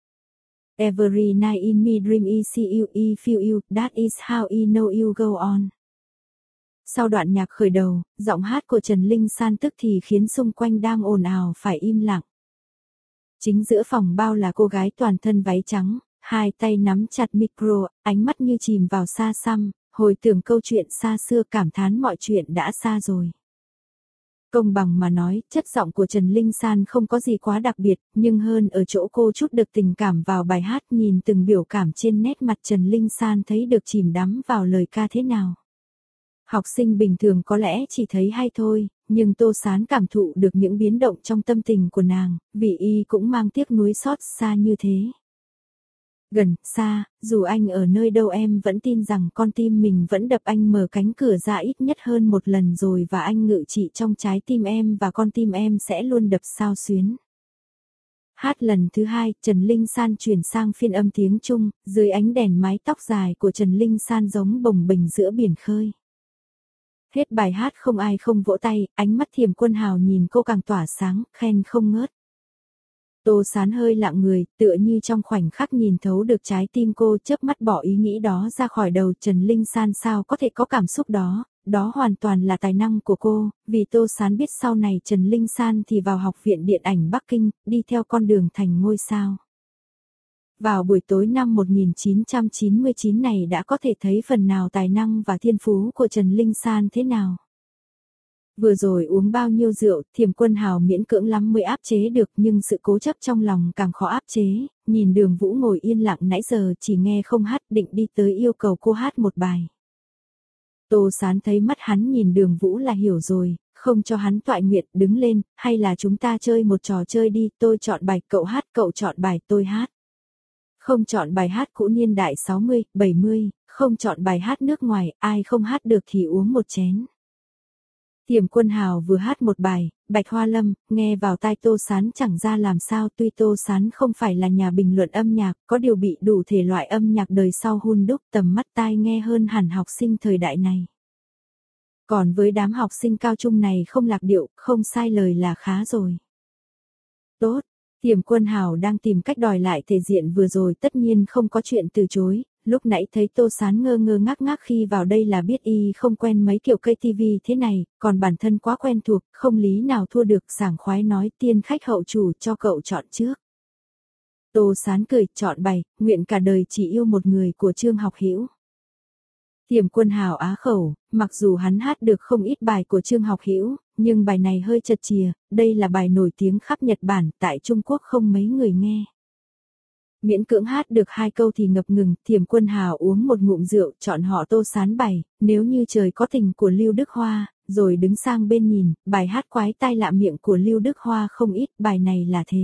Every night in my dream I see you, I feel you, that is how I know you go on. Sau đoạn nhạc khởi đầu, giọng hát của Trần Linh San tức thì khiến xung quanh đang ồn ào phải im lặng. Chính giữa phòng bao là cô gái toàn thân váy trắng, hai tay nắm chặt micro, ánh mắt như chìm vào xa xăm, hồi tưởng câu chuyện xa xưa cảm thán mọi chuyện đã xa rồi. Công bằng mà nói, chất giọng của Trần Linh San không có gì quá đặc biệt, nhưng hơn ở chỗ cô chút được tình cảm vào bài hát, nhìn từng biểu cảm trên nét mặt Trần Linh San thấy được chìm đắm vào lời ca thế nào. Học sinh bình thường có lẽ chỉ thấy hay thôi, nhưng Tô Sán cảm thụ được những biến động trong tâm tình của nàng, vì y cũng mang tiếc nuối xót xa như thế. Gần, xa, dù anh ở nơi đâu em vẫn tin rằng con tim mình vẫn đập, anh mở cánh cửa ra ít nhất hơn một lần rồi và anh ngự trị trong trái tim em và con tim em sẽ luôn đập xao xuyến. Hát lần thứ hai, Trần Linh San chuyển sang phiên âm tiếng Trung, dưới ánh đèn mái tóc dài của Trần Linh San giống bồng bềnh giữa biển khơi. Hết bài hát không ai không vỗ tay, ánh mắt Thiểm Quân Hào nhìn cô càng tỏa sáng, khen không ngớt. Tô Sán hơi lặng người, tựa như trong khoảnh khắc nhìn thấu được trái tim cô, chớp mắt bỏ ý nghĩ đó ra khỏi đầu. Trần Linh San sao có thể có cảm xúc đó, đó hoàn toàn là tài năng của cô, vì Tô Sán biết sau này Trần Linh San thì vào Học viện Điện ảnh Bắc Kinh, đi theo con đường thành ngôi sao. Vào buổi tối năm một nghìn chín trăm chín mươi chín này đã có thể thấy phần nào tài năng và thiên phú của Trần Linh San thế nào. Vừa rồi uống bao nhiêu rượu, Thiểm Quân Hào miễn cưỡng lắm mới áp chế được, nhưng sự cố chấp trong lòng càng khó áp chế. Nhìn Đường Vũ ngồi yên lặng nãy giờ chỉ nghe không hát, định đi tới yêu cầu cô hát một bài. Tô Sán thấy mắt hắn nhìn Đường Vũ là hiểu rồi, không cho hắn toại nguyện, đứng lên, hay là chúng ta chơi một trò chơi đi, tôi chọn bài cậu hát, cậu chọn bài tôi hát. Không chọn bài hát cũ niên đại sáu mươi, bảy mươi, không chọn bài hát nước ngoài, ai không hát được thì uống một chén. Thiểm Quân Hào vừa hát một bài, Bạch Hoa Lâm, nghe vào tai Tô Sán chẳng ra làm sao, tuy Tô Sán không phải là nhà bình luận âm nhạc, có điều bị đủ thể loại âm nhạc đời sau hun đúc, tầm mắt tai nghe hơn hẳn học sinh thời đại này. Còn với đám học sinh cao trung này không lạc điệu, không sai lời là khá rồi. Tốt, Thiểm Quân Hào đang tìm cách đòi lại thể diện vừa rồi, tất nhiên không có chuyện từ chối. Lúc nãy thấy Tô Sán ngơ ngơ ngác ngác khi vào đây là biết y không quen mấy kiểu cây tivi thế này, còn bản thân quá quen thuộc, không lý nào thua được, sảng khoái nói tiên khách hậu chủ, cho cậu chọn trước. Tô Sán cười, chọn bài, nguyện cả đời chỉ yêu một người của Trương Học Hữu. Thiểm Quân Hào á khẩu, mặc dù hắn hát được không ít bài của Trương Học Hữu, nhưng bài này hơi chật chìa, đây là bài nổi tiếng khắp Nhật Bản, tại Trung Quốc không mấy người nghe. Miễn cưỡng hát được hai câu thì ngập ngừng, Thiểm Quân Hào uống một ngụm rượu, chọn họ Tô Sán bài, nếu như trời có tình của Lưu Đức Hoa, rồi đứng sang bên nhìn, bài hát quái tai lạ miệng của Lưu Đức Hoa không ít, bài này là thế.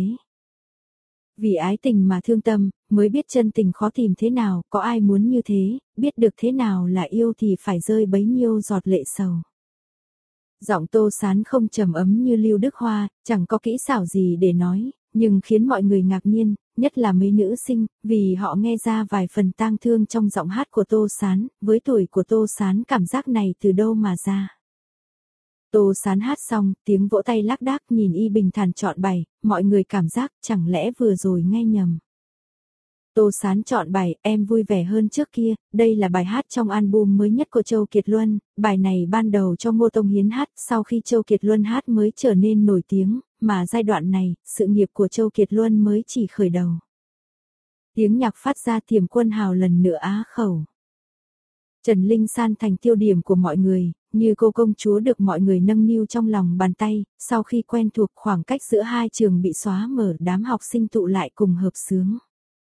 Vì ái tình mà thương tâm, mới biết chân tình khó tìm thế nào, có ai muốn như thế, biết được thế nào là yêu thì phải rơi bấy nhiêu giọt lệ sầu. Giọng Tô Sán không trầm ấm như Lưu Đức Hoa, chẳng có kỹ xảo gì để nói, nhưng khiến mọi người ngạc nhiên, nhất là mấy nữ sinh, vì họ nghe ra vài phần tang thương trong giọng hát của Tô Sán, với tuổi của Tô Sán cảm giác này từ đâu mà ra. Tô Sán hát xong, tiếng vỗ tay lác đác, nhìn y bình thản chọn bài, mọi người cảm giác chẳng lẽ vừa rồi nghe nhầm. Tô Sán chọn bài Em Vui Vẻ Hơn Trước Kia, đây là bài hát trong album mới nhất của Châu Kiệt Luân, bài này ban đầu cho Ngô Tông Hiến hát, sau khi Châu Kiệt Luân hát mới trở nên nổi tiếng, mà giai đoạn này, sự nghiệp của Châu Kiệt Luân mới chỉ khởi đầu. Tiếng nhạc phát ra, Thiểm Quân Hào lần nữa á khẩu. Trần Linh San thành tiêu điểm của mọi người, như cô công chúa được mọi người nâng niu trong lòng bàn tay, sau khi quen thuộc khoảng cách giữa hai trường bị xóa mở, đám học sinh tụ lại cùng hợp xướng.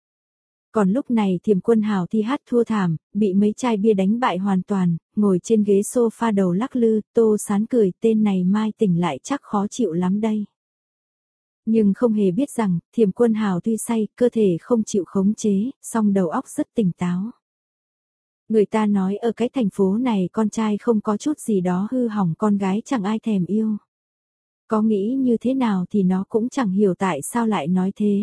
Còn lúc này Thiểm Quân Hào thi hát thua thảm, bị mấy chai bia đánh bại hoàn toàn, ngồi trên ghế sofa đầu lắc lư, Tô Sán cười, tên này mai tỉnh lại chắc khó chịu lắm đây. Nhưng không hề biết rằng, Thiểm Quân Hào tuy say, cơ thể không chịu khống chế, song đầu óc rất tỉnh táo. Người ta nói ở cái thành phố này con trai không có chút gì đó hư hỏng, con gái chẳng ai thèm yêu. Có nghĩ như thế nào thì nó cũng chẳng hiểu tại sao lại nói thế.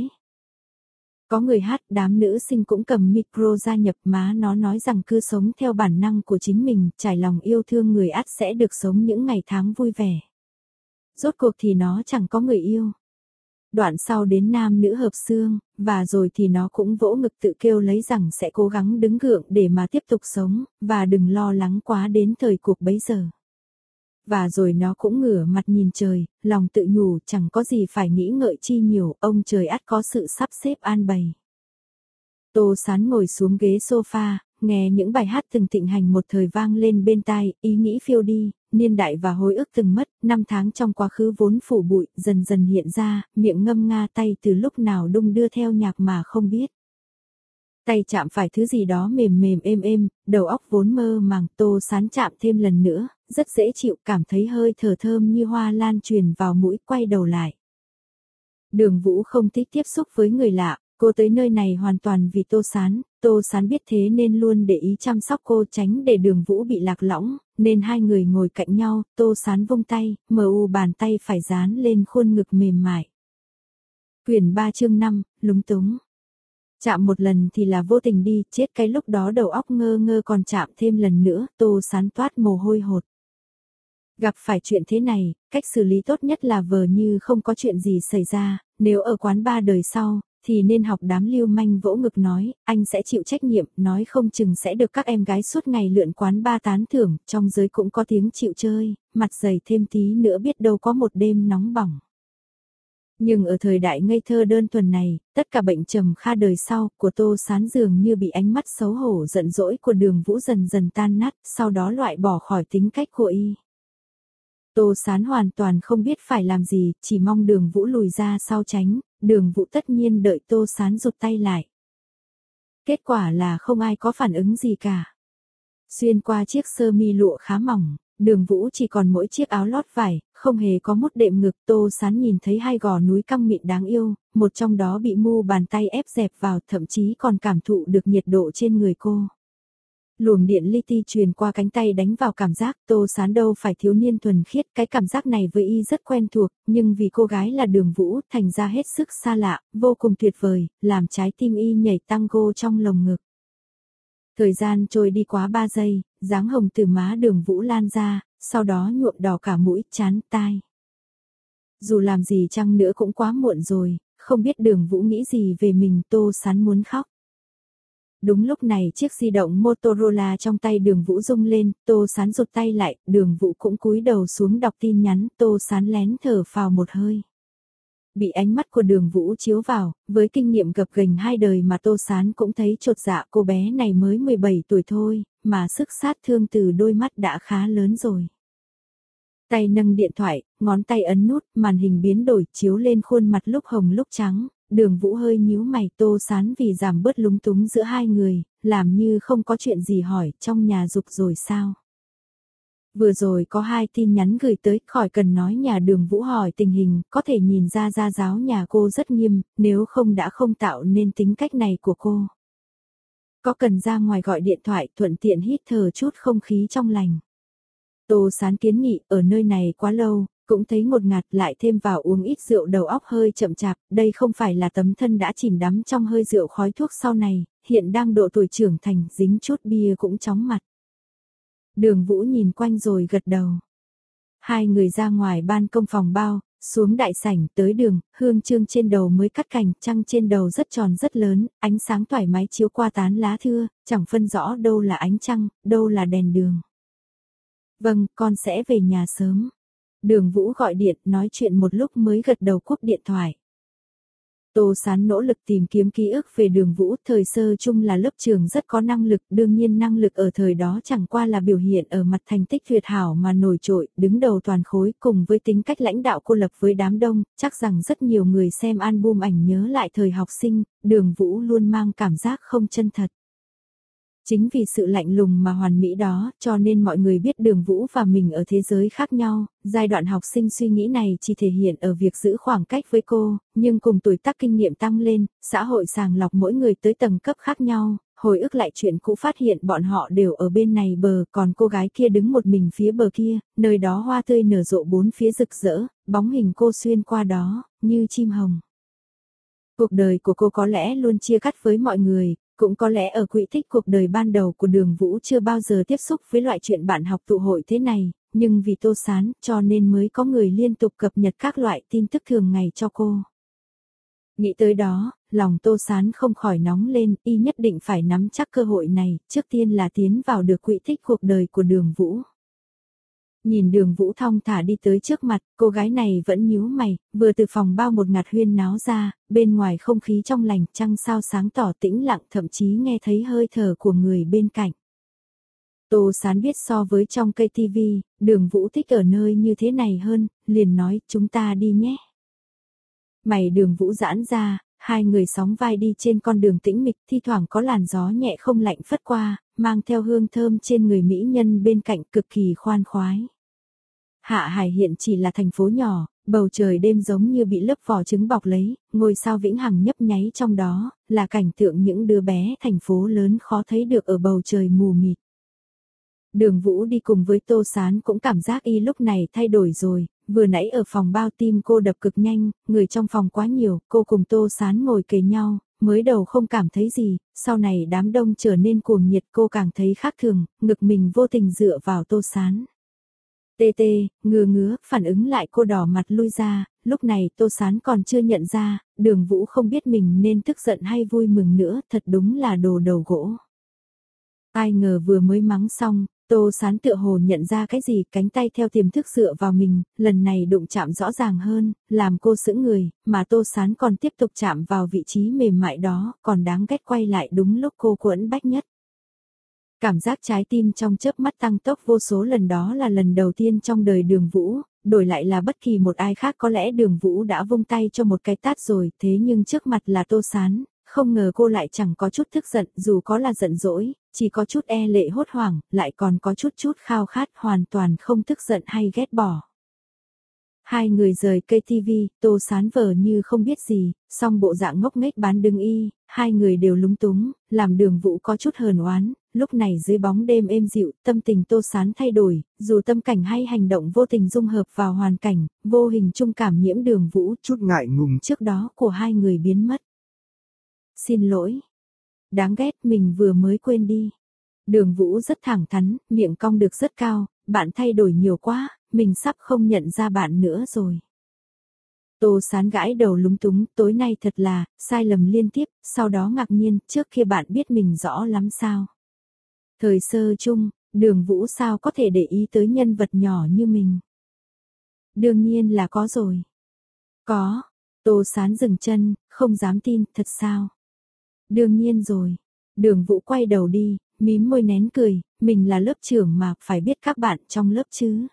Có người hát, đám nữ sinh cũng cầm micro gia nhập, má nó nói rằng cứ sống theo bản năng của chính mình, trải lòng yêu thương người ắt sẽ được sống những ngày tháng vui vẻ. Rốt cuộc thì nó chẳng có người yêu. Đoạn sau đến nam nữ hợp xương, và rồi thì nó cũng vỗ ngực tự kêu lấy rằng sẽ cố gắng đứng gượng để mà tiếp tục sống, và đừng lo lắng quá đến thời cuộc bấy giờ. Và rồi nó cũng ngửa mặt nhìn trời, lòng tự nhủ chẳng có gì phải nghĩ ngợi chi nhiều, ông trời ắt có sự sắp xếp an bày. Tô Sán ngồi xuống ghế sofa, nghe những bài hát từng thịnh hành một thời vang lên bên tai, ý nghĩ phiêu đi, niên đại và hồi ức từng mất, năm tháng trong quá khứ vốn phủ bụi, dần dần hiện ra, miệng ngâm nga tay từ lúc nào đung đưa theo nhạc mà không biết. Tay chạm phải thứ gì đó mềm mềm êm êm, đầu óc vốn mơ màng, Tô Sán chạm thêm lần nữa, rất dễ chịu, cảm thấy hơi thở thơm như hoa lan truyền vào mũi, quay đầu lại. Đường Vũ không thích tiếp xúc với người lạ, cô tới nơi này hoàn toàn vì Tô Sán, Tô Sán biết thế nên luôn để ý chăm sóc cô, tránh để Đường Vũ bị lạc lõng, nên hai người ngồi cạnh nhau, Tô Sán vung tay, mờ u bàn tay phải dán lên khuôn ngực mềm mại. Quyển ba chương năm, lúng túng. Chạm một lần thì là vô tình đi, chết cái lúc đó đầu óc ngơ ngơ, còn chạm thêm lần nữa, Tô Sán toát mồ hôi hột. Gặp phải chuyện thế này, cách xử lý tốt nhất là vờ như không có chuyện gì xảy ra, nếu ở quán bar đời sau, thì nên học đám lưu manh vỗ ngực nói, anh sẽ chịu trách nhiệm, nói không chừng sẽ được các em gái suốt ngày lượn quán bar tán thưởng, trong giới cũng có tiếng chịu chơi, mặt dày thêm tí nữa biết đâu có một đêm nóng bỏng. Nhưng ở thời đại ngây thơ đơn thuần này, tất cả bệnh trầm kha đời sau của Tô Sán dường như bị ánh mắt xấu hổ giận dỗi của Đường Vũ dần dần tan nát, sau đó loại bỏ khỏi tính cách của y. Tô Sán hoàn toàn không biết phải làm gì, chỉ mong Đường Vũ lùi ra sau tránh, Đường Vũ tất nhiên đợi Tô Sán rụt tay lại. Kết quả là không ai có phản ứng gì cả. Xuyên qua chiếc sơ mi lụa khá mỏng, Đường Vũ chỉ còn mỗi chiếc áo lót vải, không hề có mút đệm ngực. Tô Sán nhìn thấy hai gò núi căng mịn đáng yêu, một trong đó bị mu bàn tay ép dẹp vào, thậm chí còn cảm thụ được nhiệt độ trên người cô. Luồng điện li ti truyền qua cánh tay đánh vào cảm giác, Tô Sán đâu phải thiếu niên thuần khiết, cái cảm giác này với y rất quen thuộc, nhưng vì cô gái là Đường Vũ, thành ra hết sức xa lạ, vô cùng tuyệt vời, làm trái tim y nhảy tango trong lồng ngực. Thời gian trôi đi quá ba giây, dáng hồng từ má Đường Vũ lan ra, sau đó nhuộm đỏ cả mũi, trán, tai. Dù làm gì chăng nữa cũng quá muộn rồi, không biết Đường Vũ nghĩ gì về mình, Tô Sán muốn khóc. Đúng lúc này chiếc di động Motorola trong tay Đường Vũ rung lên, Tô Sán rụt tay lại, Đường Vũ cũng cúi đầu xuống đọc tin nhắn, Tô Sán lén thở phào một hơi. Bị ánh mắt của Đường Vũ chiếu vào, với kinh nghiệm gập ghềnh hai đời mà Tô Sán cũng thấy chột dạ, cô bé này mới mười bảy tuổi thôi, mà sức sát thương từ đôi mắt đã khá lớn rồi. Tay nâng điện thoại, ngón tay ấn nút, màn hình biến đổi, chiếu lên khuôn mặt lúc hồng lúc trắng. Đường Vũ hơi nhíu mày, Tô Sán vì giảm bớt lúng túng giữa hai người, làm như không có chuyện gì hỏi, trong nhà dục rồi sao? Vừa rồi có hai tin nhắn gửi tới, khỏi cần nói, nhà Đường Vũ hỏi tình hình, có thể nhìn ra gia giáo nhà cô rất nghiêm, nếu không đã không tạo nên tính cách này của cô. Có cần ra ngoài gọi điện thoại, thuận tiện hít thở chút không khí trong lành. Tô Sán kiến nghị, ở nơi này quá lâu, cũng thấy ngột ngạt, lại thêm vào uống ít rượu đầu óc hơi chậm chạp, đây không phải là tấm thân đã chìm đắm trong hơi rượu khói thuốc sau này, hiện đang độ tuổi trưởng thành, dính chút bia cũng chóng mặt. Đường Vũ nhìn quanh rồi gật đầu. Hai người ra ngoài ban công phòng bao, xuống đại sảnh, tới đường, hương chương trên đầu mới cắt cành, trăng trên đầu rất tròn rất lớn, ánh sáng thoải mái chiếu qua tán lá thưa, chẳng phân rõ đâu là ánh trăng, đâu là đèn đường. Vâng, con sẽ về nhà sớm. Đường Vũ gọi điện, nói chuyện một lúc mới gật đầu cúp điện thoại. Tô Sán nỗ lực tìm kiếm ký ức về Đường Vũ, thời sơ chung là lớp trường rất có năng lực, đương nhiên năng lực ở thời đó chẳng qua là biểu hiện ở mặt thành tích tuyệt hảo mà nổi trội, đứng đầu toàn khối, cùng với tính cách lãnh đạo cô lập với đám đông, chắc rằng rất nhiều người xem album ảnh nhớ lại thời học sinh, Đường Vũ luôn mang cảm giác không chân thật. Chính vì sự lạnh lùng mà hoàn mỹ đó, cho nên mọi người biết Đường Vũ và mình ở thế giới khác nhau, giai đoạn học sinh suy nghĩ này chỉ thể hiện ở việc giữ khoảng cách với cô, nhưng cùng tuổi tác kinh nghiệm tăng lên, xã hội sàng lọc mỗi người tới tầng cấp khác nhau, hồi ức lại chuyện cũ phát hiện bọn họ đều ở bên này bờ, còn cô gái kia đứng một mình phía bờ kia, nơi đó hoa tươi nở rộ bốn phía rực rỡ, bóng hình cô xuyên qua đó, như chim hồng. Cuộc đời của cô có lẽ luôn chia cắt với mọi người. Cũng có lẽ ở quỹ tích cuộc đời ban đầu của Đường Vũ chưa bao giờ tiếp xúc với loại chuyện bạn học tụ hội thế này, nhưng vì Tô Sán cho nên mới có người liên tục cập nhật các loại tin tức thường ngày cho cô. Nghĩ tới đó, lòng Tô Sán không khỏi nóng lên, y nhất định phải nắm chắc cơ hội này, trước tiên là tiến vào được quỹ tích cuộc đời của Đường Vũ. Nhìn Đường Vũ thong thả đi tới trước mặt, cô gái này vẫn nhíu mày, vừa từ phòng bao một ngạt huyên náo ra, bên ngoài không khí trong lành, trăng sao sáng tỏ tĩnh lặng, thậm chí nghe thấy hơi thở của người bên cạnh. Tô Sán biết so với trong cây tivi, Đường Vũ thích ở nơi như thế này hơn, liền nói chúng ta đi nhé. Mày Đường Vũ giãn ra, hai người sóng vai đi trên con đường tĩnh mịch, thi thoảng có làn gió nhẹ không lạnh phất qua, mang theo hương thơm trên người mỹ nhân bên cạnh cực kỳ khoan khoái. Hạ Hải hiện chỉ là thành phố nhỏ, bầu trời đêm giống như bị lớp vỏ trứng bọc lấy, ngôi sao vĩnh hằng nhấp nháy trong đó, là cảnh tượng những đứa bé thành phố lớn khó thấy được ở bầu trời mù mịt. Đường Vũ đi cùng với Tô Sán cũng cảm giác y lúc này thay đổi rồi, vừa nãy ở phòng bao tim cô đập cực nhanh, người trong phòng quá nhiều, cô cùng Tô Sán ngồi kề nhau, mới đầu không cảm thấy gì, sau này đám đông trở nên cuồng nhiệt cô càng thấy khác thường, ngực mình vô tình dựa vào Tô Sán. Tê tê, ngứa ngứa, phản ứng lại cô đỏ mặt lui ra, lúc này Tô Sán còn chưa nhận ra, Đường Vũ không biết mình nên tức giận hay vui mừng nữa, thật đúng là đồ đầu gỗ. Ai ngờ vừa mới mắng xong, Tô Sán tựa hồ nhận ra cái gì, cánh tay theo tiềm thức dựa vào mình, lần này đụng chạm rõ ràng hơn, làm cô sững người, mà Tô Sán còn tiếp tục chạm vào vị trí mềm mại đó, còn đáng ghét quay lại đúng lúc cô quẫn bách nhất. Cảm giác trái tim trong chớp mắt tăng tốc vô số lần, đó là lần đầu tiên trong đời Đường Vũ, đổi lại là bất kỳ một ai khác có lẽ Đường Vũ đã vung tay cho một cái tát rồi, thế nhưng trước mặt là Tô Sán, không ngờ cô lại chẳng có chút tức giận, dù có là giận dỗi, chỉ có chút e lệ hốt hoảng, lại còn có chút chút khao khát, hoàn toàn không tức giận hay ghét bỏ. Hai người rời cây tivi, Tô Sán vờ như không biết gì, song bộ dạng ngốc nghếch bán đứng y, hai người đều lúng túng, làm Đường Vũ có chút hờn oán, lúc này dưới bóng đêm êm dịu, tâm tình Tô Sán thay đổi, dù tâm cảnh hay hành động vô tình dung hợp vào hoàn cảnh, vô hình chung cảm nhiễm Đường Vũ, chút ngại ngùng trước đó của hai người biến mất. Xin lỗi. Đáng ghét, mình vừa mới quên đi. Đường Vũ rất thẳng thắn, miệng cong được rất cao, bạn thay đổi nhiều quá, mình sắp không nhận ra bạn nữa rồi. Tô Sán gãi đầu lúng túng, tối nay thật là, sai lầm liên tiếp, sau đó ngạc nhiên, trước kia bạn biết mình rõ lắm sao. Thời sơ chung, Đường Vũ sao có thể để ý tới nhân vật nhỏ như mình. Đương nhiên là có rồi. Có, Tô Sán dừng chân, không dám tin, thật sao? Đương nhiên rồi. Đường Vũ quay đầu đi, mím môi nén cười, mình là lớp trưởng mà, phải biết các bạn trong lớp chứ.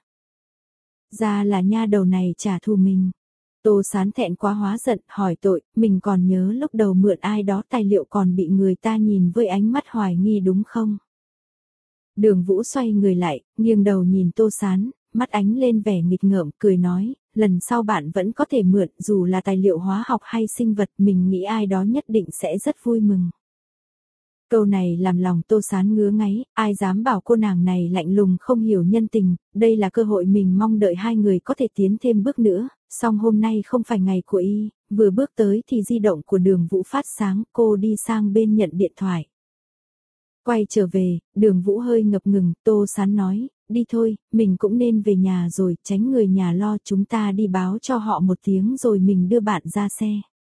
Ra là nha đầu này trả thù mình. Tô Sán thẹn quá hóa giận, hỏi tội, mình còn nhớ lúc đầu mượn ai đó tài liệu còn bị người ta nhìn với ánh mắt hoài nghi đúng không? Đường Vũ xoay người lại, nghiêng đầu nhìn Tô Sán, mắt ánh lên vẻ nghịch ngợm, cười nói, lần sau bạn vẫn có thể mượn, dù là tài liệu hóa học hay sinh vật, mình nghĩ ai đó nhất định sẽ rất vui mừng. Câu này làm lòng Tô Sán ngứa ngáy, ai dám bảo cô nàng này lạnh lùng không hiểu nhân tình, đây là cơ hội mình mong đợi hai người có thể tiến thêm bước nữa, song hôm nay không phải ngày của y, vừa bước tới thì di động của Đường Vũ phát sáng, cô đi sang bên nhận điện thoại. Quay trở về, Đường Vũ hơi ngập ngừng, Tô Sán nói, đi thôi, mình cũng nên về nhà rồi, tránh người nhà lo, chúng ta đi báo cho họ một tiếng rồi mình đưa bạn ra xe.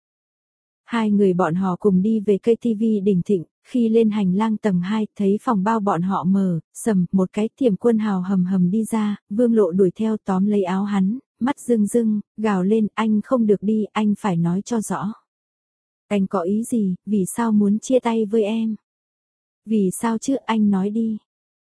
Hai người bọn họ cùng đi về cây tivi Đình Thịnh, khi lên hành lang tầng hai, thấy phòng bao bọn họ mở, sầm, một cái Tiềm Quân Hào hầm hầm đi ra, Vương Lộ đuổi theo tóm lấy áo hắn, mắt rưng rưng, gào lên, anh không được đi, anh phải nói cho rõ. Anh có ý gì, vì sao muốn chia tay với em? Vì sao chứ, anh nói đi.